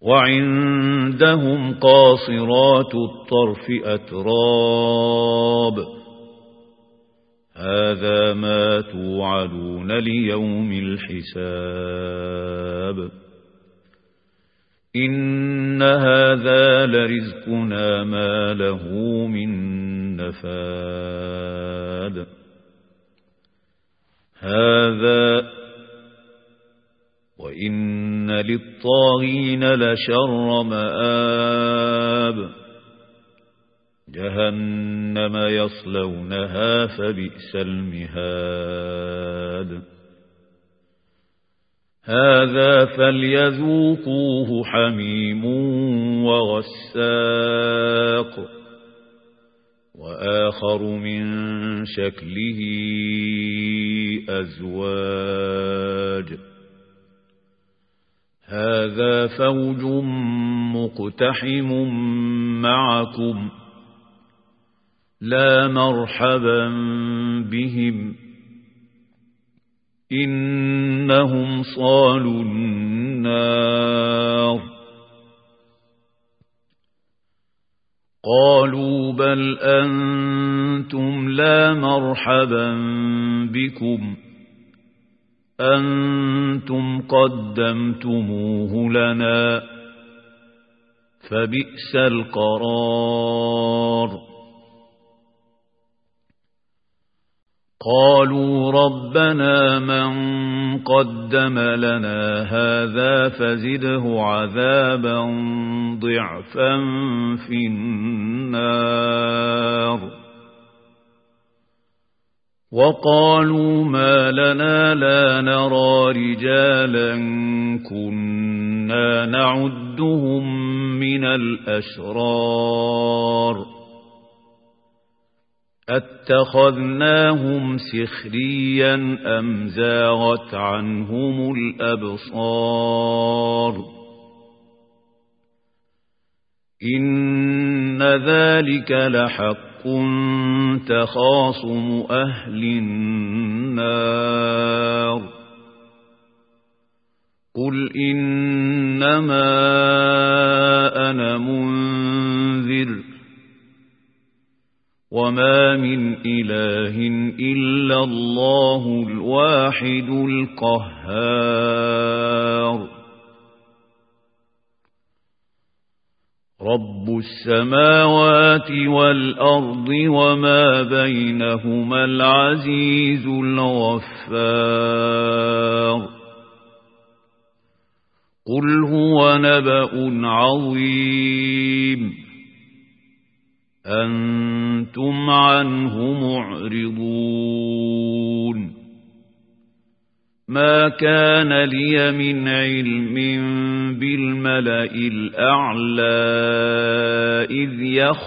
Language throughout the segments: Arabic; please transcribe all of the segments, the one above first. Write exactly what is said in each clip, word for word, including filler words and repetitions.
وعندهم قاصرات الطرف أتراب هذا ما توعدون ليوم الحساب إن هذا لرزقنا ما له من نفاد هذا وإن للطاغين لشر مآب جهنم يصلونها فبئس المهاد هذا فليذوقوه حميم وغساق وآخر من شكله أزواج هذا فوج مقتحم معكم لا مرحبا بهم إنهم صالوا النار قالوا بل أنتم لا مرحبا بكم أنتم قدمتموه لنا فبئس القرار قالوا ربنا من قدم لنا هذا فزده عذابا ضعفا في النار وقالوا ما لنا لا نرى رجالا كنا نعدهم من الأشرار أتخذناهم سخريا أم زاغت عنهم الأبصار إن ذلك لحق تخاصم أهل النار قل إنما أنا منذر وما من إله إلا الله الواحد القهار رب السماوات والأرض وما بينهما العزيز الغفار قل هو نبأ عظيم أنتم عنه معرضون ما كان لي من علم بالملأ الأعلى إذ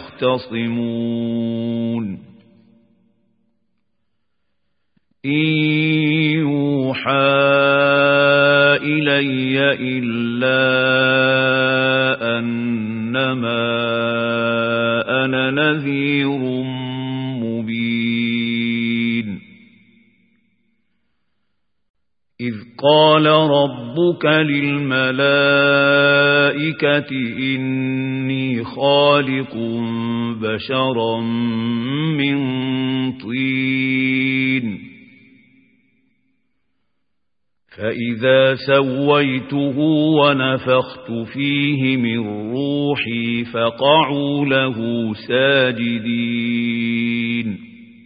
يختصمون إن يوحى إلي إلا أنما أنا نذير مبين إذ قال ربك للملائكة إني خالق بشرا من طين فإذا سويته ونفخت فيه من روحي فقعوا له ساجدين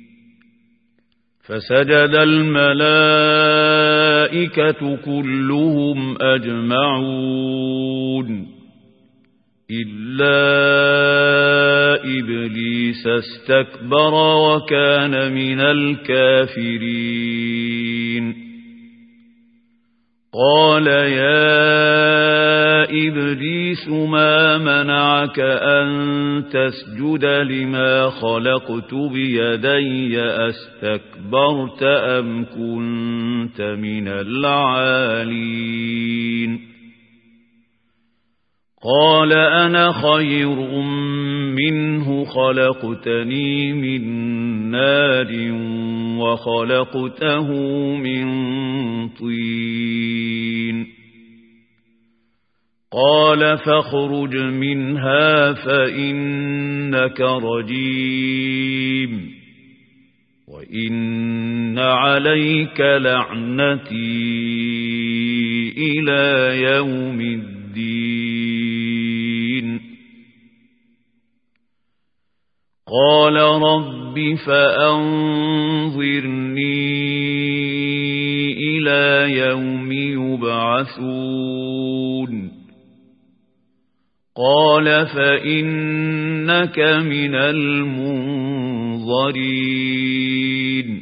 فسجد الملائكة كلهم أجمعون إلا إبليس استكبر وكان من الكافرين قال يا إبليس ما منعك أن تسجد لما خلقت بيدي أستكبرت أم كنت من العالين قال أنا خير منه خلقتني من نار وخلقته من طين قال فاخرج منها فإنك رجيم وإن عليك لعنتي إلى يوم الدين قال رب فأنظرني إلى يوم يبعثون قال فإنك من المنظرين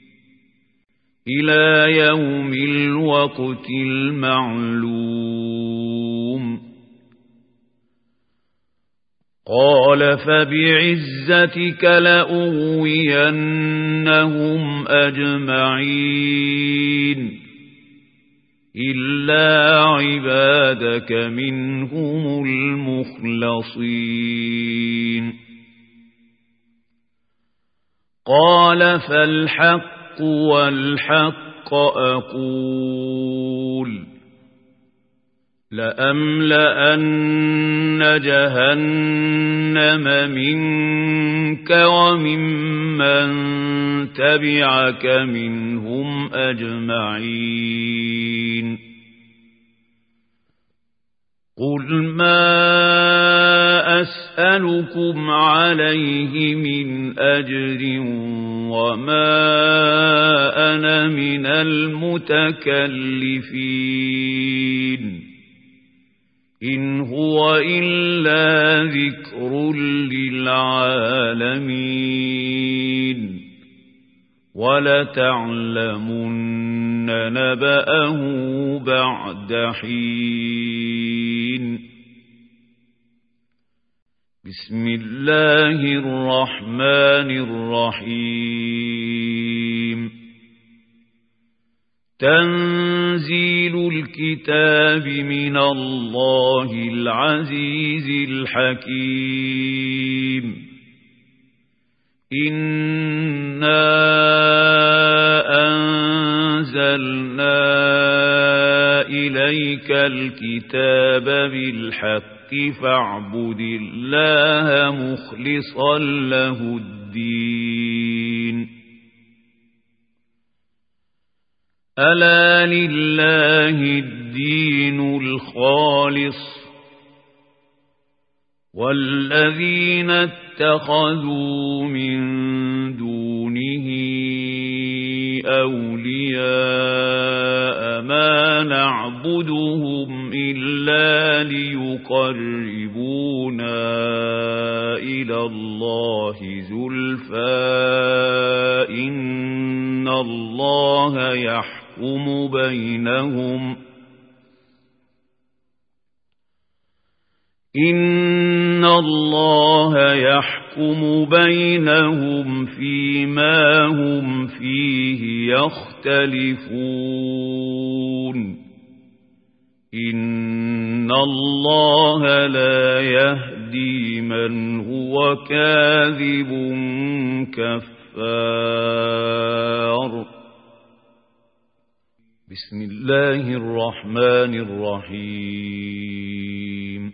إلى يوم الوقت المعلوم قال فبعزتك لأغوينهم أجمعين إلا عبادك منهم المخلصين قال فالحق والحق أقول لأملأن جهنم منك وممن تبعك منهم أجمعين قل ما أسألكم عليه من أجر وما أنا من المتكلفين إن هو إلا ذكر للعالمين ولتعلمن نبأه بعد حين بسم الله الرحمن الرحيم تنزيل الكتاب من الله العزيز الحكيم إنا أنزلنا إليك الكتاب بالحق فاعبد الله مخلصا له الدين ألا لله الدين الخالص والذين اتخذوا من دونه أولياء ما نعبدهم إلا ليقربونا إلى الله زلفى إن الله يحكم بينهم إن الله يحكم بينهم فيما هم فيه يختلفون إن الله لا يهدي من هو كاذب كفار بسم الله الرحمن الرحيم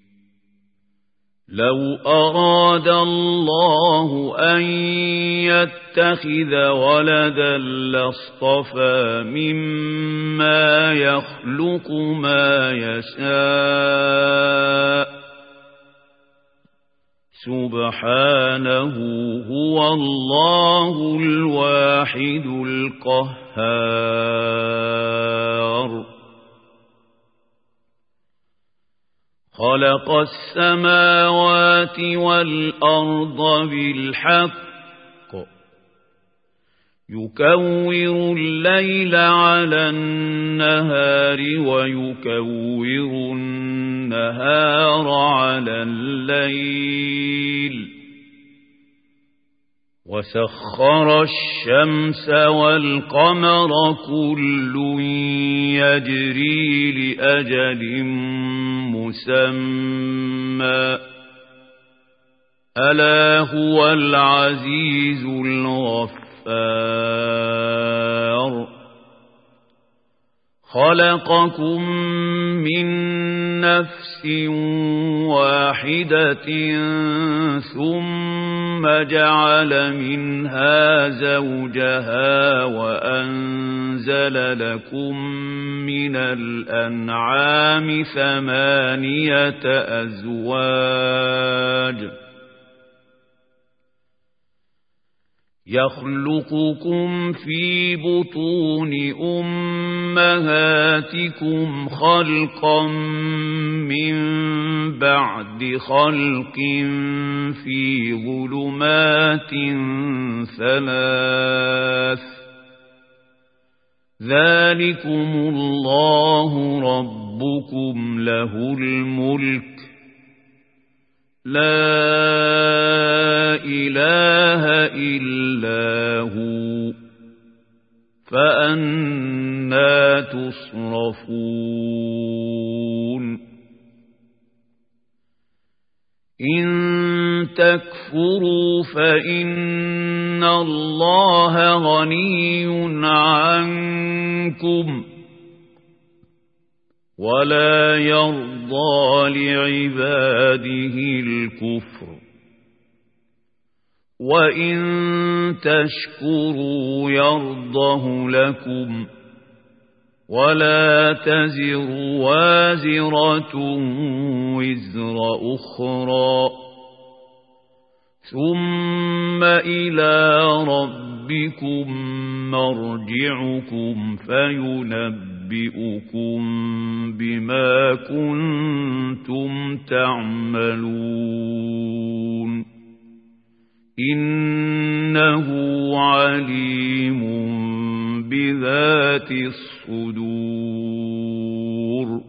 لو أراد الله أن يتخذ ولدا لاصطفى مما يخلق ما يشاء سبحانه هو الله الواحد القهار خلق السماوات والأرض بالحق يكور الليل على النهار ويكور النهار على الليل وسخر الشمس والقمر كل يجري لأجل مسمى ألا هو العزيز الغفار خلقكم من نفس واحدة ثم جعل منها زوجها وأنزل لكم من الأنعام ثمانية أزواج يخلقكم في بطون أمهاتكم خلقا من بعد خلق في ظلمات ثلاث ذلكم الله ربكم له الملك لا إله إلا هو فأنى تصرفون إن تكفروا فإن الله غني عنكم ولا يرضى لعباده الكفر وإن تشكروا يرضه لكم ولا تزر وازرة وزر أخرى ثم إلى ربكم مرجعكم فينبئكم بما كنتم تعملون إنه عليم بذات الصدور